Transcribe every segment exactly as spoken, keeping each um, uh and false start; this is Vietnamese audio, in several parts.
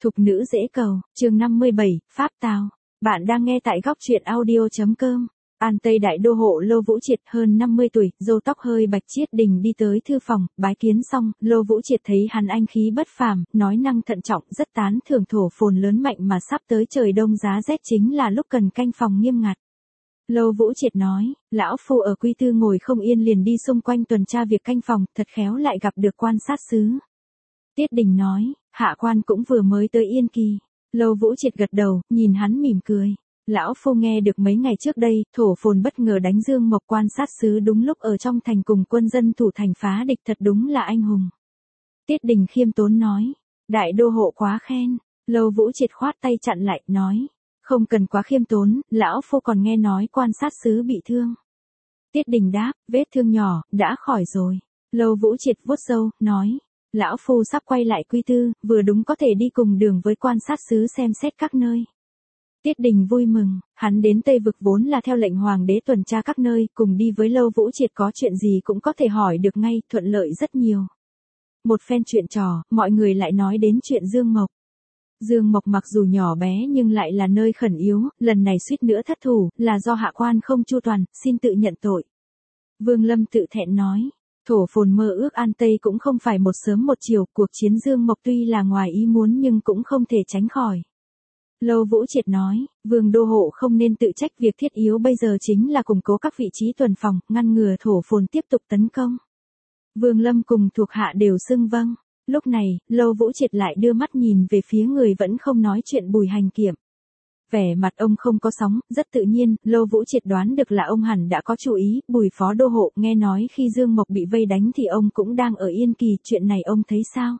Thục nữ dễ cầu, chương năm mươi bảy, Pháp Tào. Bạn đang nghe tại góc truyện audio.com. An Tây Đại Đô hộ Lô Vũ Triệt hơn năm mươi tuổi, râu tóc hơi bạch Triết Đình đi tới thư phòng, bái kiến xong, Lô Vũ Triệt thấy hắn anh khí bất phàm, nói năng thận trọng, rất tán thưởng thổ phồn lớn mạnh mà sắp tới trời đông giá rét chính là lúc cần canh phòng nghiêm ngặt. Lô Vũ Triệt nói, lão phu ở Quy Tư ngồi không yên liền đi xung quanh tuần tra việc canh phòng, thật khéo lại gặp được quan sát sứ. Tiết Đình nói, hạ quan cũng vừa mới tới Yên Kỳ. Lô Vũ Triệt gật đầu, nhìn hắn mỉm cười. Lão phu nghe được mấy ngày trước đây, thổ phồn bất ngờ đánh Dương Mộc quan sát sứ đúng lúc ở trong thành cùng quân dân thủ thành phá địch, thật đúng là anh hùng. Tiết Đình khiêm tốn nói, đại đô hộ quá khen. Lô Vũ Triệt khoát tay chặn lại, nói, không cần quá khiêm tốn, lão phu còn nghe nói quan sát sứ bị thương. Tiết Đình đáp, vết thương nhỏ, đã khỏi rồi. Lô Vũ Triệt vuốt râu, nói, lão phu sắp quay lại Quy Tư, vừa đúng có thể đi cùng đường với quan sát sứ xem xét các nơi. Tiết Đình vui mừng, hắn đến Tây Vực vốn là theo lệnh hoàng đế tuần tra các nơi, cùng đi với Lô Vũ Triệt có chuyện gì cũng có thể hỏi được ngay, thuận lợi rất nhiều. Một phen chuyện trò, mọi người lại nói đến chuyện Dương Mộc. Dương Mộc mặc dù nhỏ bé nhưng lại là nơi khẩn yếu, lần này suýt nữa thất thủ, là do hạ quan không chu toàn, xin tự nhận tội. Vương Lâm tự thẹn nói, thổ phồn mơ ước An Tây cũng không phải một sớm một chiều, cuộc chiến Dương Mộc tuy là ngoài ý muốn nhưng cũng không thể tránh khỏi. Lô Vũ Triệt nói, Vương đô hộ không nên tự trách, việc thiết yếu bây giờ chính là củng cố các vị trí tuần phòng, ngăn ngừa thổ phồn tiếp tục tấn công. Vương Lâm cùng thuộc hạ đều xưng vâng. Lúc này, Lô Vũ Triệt lại đưa mắt nhìn về phía người vẫn không nói chuyện Bùi Hành Kiệm. Vẻ mặt ông không có sóng, rất tự nhiên, Lô Vũ Triệt đoán được là ông hẳn đã có chú ý. Bùi phó đô hộ nghe nói khi Dương Mộc bị vây đánh thì ông cũng đang ở Yên Kỳ, chuyện này ông thấy sao?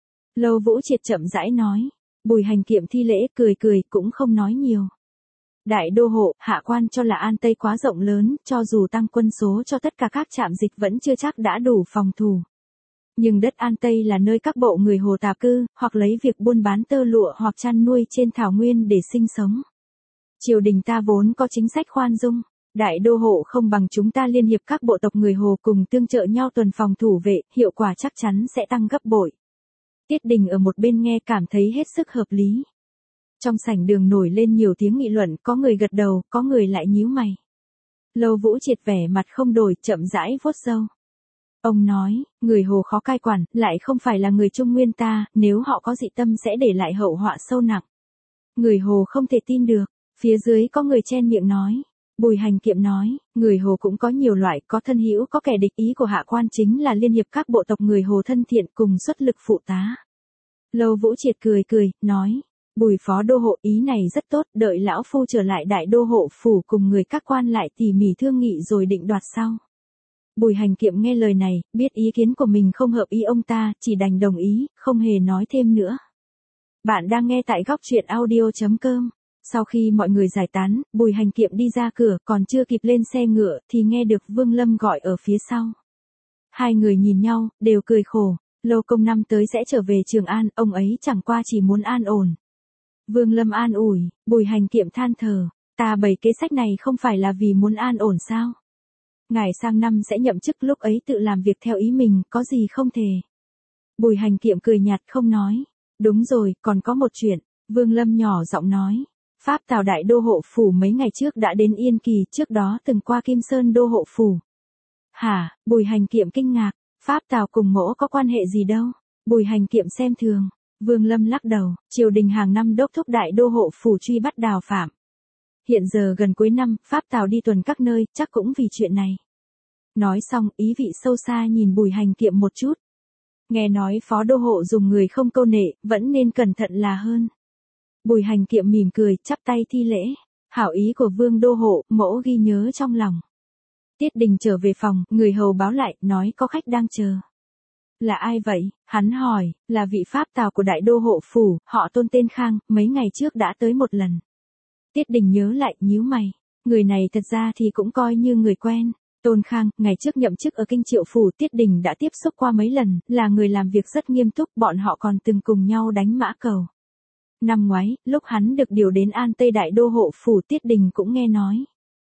Lô Vũ Triệt chậm rãi nói. Bùi Hành Kiệm thi lễ, cười cười, cũng không nói nhiều. Đại đô hộ, hạ quan cho là An Tây quá rộng lớn, cho dù tăng quân số cho tất cả các trạm dịch vẫn chưa chắc đã đủ phòng thủ. Nhưng đất An Tây là nơi các bộ người Hồ tạp cư, hoặc lấy việc buôn bán tơ lụa hoặc chăn nuôi trên thảo nguyên để sinh sống. Triều đình ta vốn có chính sách khoan dung, đại đô hộ không bằng chúng ta liên hiệp các bộ tộc người Hồ cùng tương trợ nhau tuần phòng thủ vệ, hiệu quả chắc chắn sẽ tăng gấp bội. Tiết Đình ở một bên nghe cảm thấy hết sức hợp lý. Trong sảnh đường nổi lên nhiều tiếng nghị luận, có người gật đầu, có người lại nhíu mày. Lô Vũ Triệt vẻ mặt không đổi, chậm rãi vuốt râu. Ông nói, người Hồ khó cai quản, lại không phải là người Trung Nguyên ta, nếu họ có dị tâm sẽ để lại hậu họa sâu nặng. Người Hồ không thể tin được. Phía dưới có người chen miệng nói. Bùi Hành Kiệm nói, người Hồ cũng có nhiều loại, có thân hữu có kẻ địch, ý của hạ quan chính là liên hiệp các bộ tộc người Hồ thân thiện cùng xuất lực phụ tá. Lô Vũ Triệt cười cười, nói, Bùi phó đô hộ ý này rất tốt, đợi lão phu trở lại đại đô hộ phủ cùng người các quan lại tỉ mỉ thương nghị rồi định đoạt sau. Bùi Hành Kiệm nghe lời này, biết ý kiến của mình không hợp ý ông ta, chỉ đành đồng ý, không hề nói thêm nữa. Bạn đang nghe tại góc truyện audio.com. Sau khi mọi người giải tán, Bùi Hành Kiệm đi ra cửa, còn chưa kịp lên xe ngựa, thì nghe được Vương Lâm gọi ở phía sau. Hai người nhìn nhau, đều cười khổ, Lô công năm tới sẽ trở về Trường An, ông ấy chẳng qua chỉ muốn an ổn. Vương Lâm an ủi, Bùi Hành Kiệm than thở, ta bày kế sách này không phải là vì muốn an ổn sao? Ngài sang năm sẽ nhậm chức, lúc ấy tự làm việc theo ý mình, có gì không thể. Bùi Hành Kiệm cười nhạt không nói. Đúng rồi, còn có một chuyện. Vương Lâm nhỏ giọng nói. Pháp Tào đại đô hộ phủ mấy ngày trước đã đến Yên Kỳ, trước đó từng qua Kim Sơn đô hộ phủ. Hả? Bùi Hành Kiệm kinh ngạc. Pháp Tào cùng mỗ có quan hệ gì đâu? Bùi Hành Kiệm xem thường. Vương Lâm lắc đầu. Triều đình hàng năm đốc thúc đại đô hộ phủ truy bắt đào phạm. Hiện giờ gần cuối năm, Pháp Tào đi tuần các nơi, chắc cũng vì chuyện này. Nói xong, ý vị sâu xa nhìn Bùi Hành Kiệm một chút. Nghe nói phó đô hộ dùng người không câu nệ, vẫn nên cẩn thận là hơn. Bùi Hành Kiệm mỉm cười, chắp tay thi lễ. Hảo ý của Vương đô hộ, mỗ ghi nhớ trong lòng. Tiết Đình trở về phòng, người hầu báo lại, nói có khách đang chờ. Là ai vậy? Hắn hỏi, là vị Pháp Tào của đại đô hộ phủ, họ Tôn tên Khang, mấy ngày trước đã tới một lần. Tiết Đình nhớ lại, nhíu mày. Người này thật ra thì cũng coi như người quen. Tôn Khang, ngày trước nhậm chức ở Kinh Triệu phủ, Tiết Đình đã tiếp xúc qua mấy lần, là người làm việc rất nghiêm túc, bọn họ còn từng cùng nhau đánh mã cầu. Năm ngoái, lúc hắn được điều đến An Tây đại đô hộ phủ, Tiết Đình cũng nghe nói.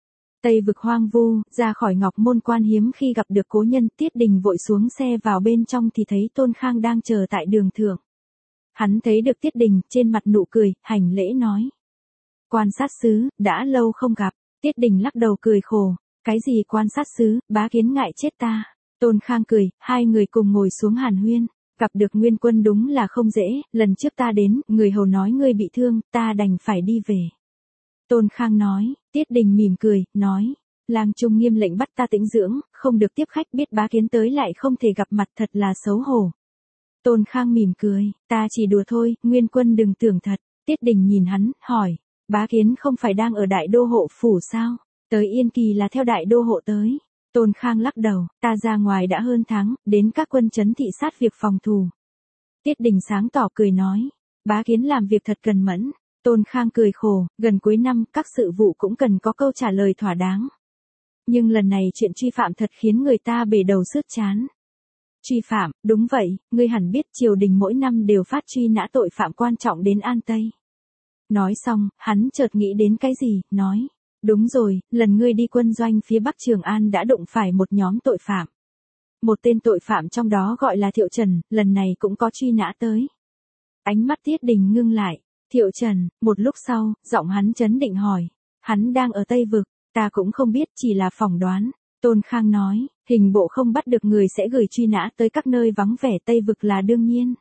Tây vực hoang vu, ra khỏi Ngọc Môn quan hiếm khi gặp được cố nhân, Tiết Đình vội xuống xe vào bên trong thì thấy Tôn Khang đang chờ tại đường thượng. Hắn thấy được Tiết Đình, trên mặt nụ cười, hành lễ nói. Quan sát sứ, đã lâu không gặp. Tiết Đình lắc đầu cười khổ. Cái gì quan sát sứ, bá kiến ngại chết ta. Tôn Khang cười, hai người cùng ngồi xuống hàn huyên. Gặp được Nguyên Quân đúng là không dễ, lần trước ta đến, người hầu nói ngươi bị thương, ta đành phải đi về. Tôn Khang nói, Tiết Đình mỉm cười, nói. Lang Trung nghiêm lệnh bắt ta tĩnh dưỡng, không được tiếp khách, biết bá kiến tới lại không thể gặp mặt, thật là xấu hổ. Tôn Khang mỉm cười, ta chỉ đùa thôi, Nguyên Quân đừng tưởng thật. Tiết Đình nhìn hắn, hỏi, bá kiến không phải đang ở đại đô hộ phủ sao? Tới Yên Kỳ là theo đại đô hộ tới. Tôn Khang lắc đầu, ta ra ngoài đã hơn tháng, đến các quân trấn thị sát việc phòng thù. Tiết Đình sáng tỏ cười nói, bá kiến làm việc thật cần mẫn. Tôn Khang cười khổ, gần cuối năm các sự vụ cũng cần có câu trả lời thỏa đáng. Nhưng lần này chuyện truy phạm thật khiến người ta bể đầu sứt chán. Truy phạm, đúng vậy, ngươi hẳn biết triều đình mỗi năm đều phát truy nã tội phạm quan trọng đến An Tây. Nói xong, hắn chợt nghĩ đến cái gì, nói. Đúng rồi, lần ngươi đi quân doanh phía Bắc Trường An đã đụng phải một nhóm tội phạm. Một tên tội phạm trong đó gọi là Thiệu Trần, lần này cũng có truy nã tới. Ánh mắt Tiết Đình ngưng lại. Thiệu Trần, một lúc sau, giọng hắn trấn định hỏi. Hắn đang ở Tây Vực, ta cũng không biết, chỉ là phỏng đoán. Tôn Khang nói, hình bộ không bắt được người sẽ gửi truy nã tới các nơi vắng vẻ Tây Vực là đương nhiên.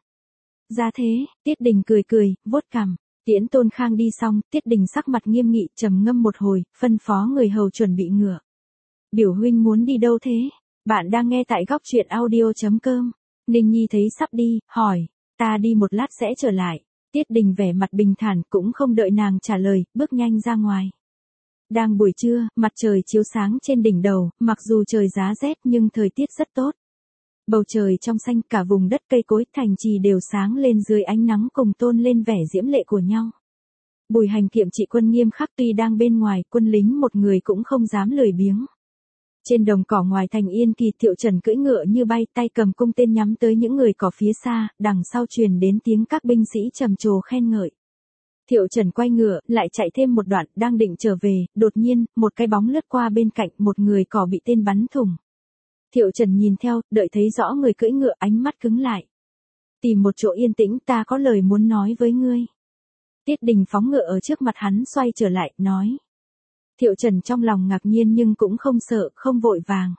Ra thế, Tiết Đình cười cười, vuốt cằm. Tiễn Tôn Khang đi xong, Tiết Đình sắc mặt nghiêm nghị, trầm ngâm một hồi, phân phó người hầu chuẩn bị ngựa. Biểu huynh muốn đi đâu thế? Bạn đang nghe tại góc truyện audio chấm com. Ninh Nhi thấy sắp đi, hỏi, ta đi một lát sẽ trở lại. Tiết Đình vẻ mặt bình thản, cũng không đợi nàng trả lời, bước nhanh ra ngoài. Đang buổi trưa, mặt trời chiếu sáng trên đỉnh đầu, mặc dù trời giá rét nhưng thời tiết rất tốt. Bầu trời trong xanh, cả vùng đất cây cối thành trì đều sáng lên dưới ánh nắng cùng tôn lên vẻ diễm lệ của nhau. Bùi Hành Kiệm trị quân nghiêm khắc, tuy đang bên ngoài, quân lính một người cũng không dám lười biếng. Trên đồng cỏ ngoài thành Yên Kỳ, Thiệu Trần cưỡi ngựa như bay, tay cầm cung tên nhắm tới những người cỏ phía xa, đằng sau truyền đến tiếng các binh sĩ trầm trồ khen ngợi. Thiệu Trần quay ngựa, lại chạy thêm một đoạn, đang định trở về, đột nhiên, một cái bóng lướt qua bên cạnh, một người cỏ bị tên bắn thủng. Thiệu Trần nhìn theo, đợi thấy rõ người cưỡi ngựa, ánh mắt cứng lại. Tìm một chỗ yên tĩnh, ta có lời muốn nói với ngươi. Tiết Đình phóng ngựa ở trước mặt hắn, xoay trở lại, nói. Thiệu Trần trong lòng ngạc nhiên nhưng cũng không sợ, không vội vàng.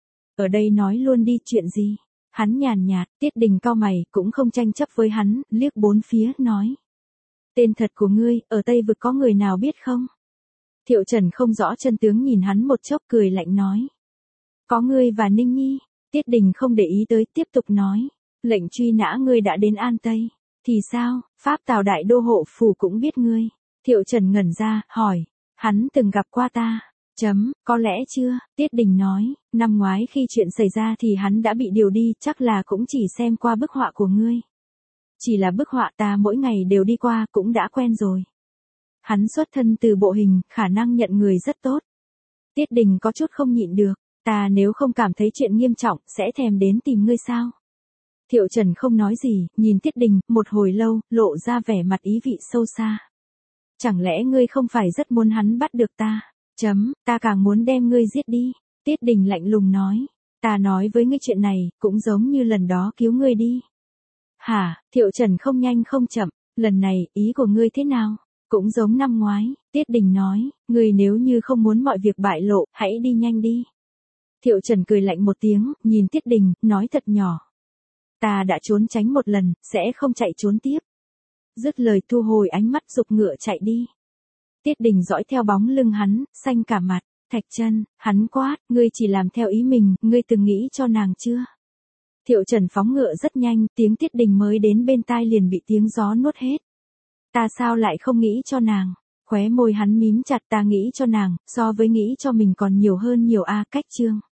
Ở đây nói luôn đi, chuyện gì? Hắn nhàn nhạt, Tiết Đình cau mày, cũng không tranh chấp với hắn, liếc bốn phía, nói. Tên thật của ngươi, ở Tây Vực có người nào biết không? Thiệu Trần không rõ chân tướng, nhìn hắn một chốc, cười lạnh nói. Có ngươi và Ninh Nhi. Tiết Đình không để ý tới, tiếp tục nói. Lệnh truy nã ngươi đã đến An Tây. Thì sao, Pháp Tào đại đô hộ phủ cũng biết ngươi. Thiệu Trần ngẩn ra, hỏi. Hắn từng gặp qua ta. Chấm, có lẽ chưa, Tiết Đình nói. Năm ngoái khi chuyện xảy ra thì hắn đã bị điều đi, chắc là cũng chỉ xem qua bức họa của ngươi. Chỉ là bức họa, ta mỗi ngày đều đi qua, cũng đã quen rồi. Hắn xuất thân từ bộ hình, khả năng nhận người rất tốt. Tiết Đình có chút không nhịn được. Ta nếu không cảm thấy chuyện nghiêm trọng, sẽ thèm đến tìm ngươi sao? Thiệu Trần không nói gì, nhìn Tiết Đình, một hồi lâu, lộ ra vẻ mặt ý vị sâu xa. Chẳng lẽ ngươi không phải rất muốn hắn bắt được ta? Chấm, ta càng muốn đem ngươi giết đi. Tiết Đình lạnh lùng nói. Ta nói với ngươi chuyện này, cũng giống như lần đó cứu ngươi đi. Hả, Thiệu Trần không nhanh không chậm, lần này, ý của ngươi thế nào? Cũng giống năm ngoái, Tiết Đình nói, ngươi nếu như không muốn mọi việc bại lộ, hãy đi nhanh đi. Thiệu Trần cười lạnh một tiếng, nhìn Tiết Đình, nói thật nhỏ. Ta đã trốn tránh một lần, sẽ không chạy trốn tiếp. Dứt lời thu hồi ánh mắt, giục ngựa chạy đi. Tiết Đình dõi theo bóng lưng hắn, xanh cả mặt. Thạch Chân, hắn quát, ngươi chỉ làm theo ý mình, ngươi từng nghĩ cho nàng chưa? Thiệu Trần phóng ngựa rất nhanh, tiếng Tiết Đình mới đến bên tai liền bị tiếng gió nuốt hết. Ta sao lại không nghĩ cho nàng? Khóe môi hắn mím chặt, ta nghĩ cho nàng, so với nghĩ cho mình còn nhiều hơn nhiều a. Cách chương.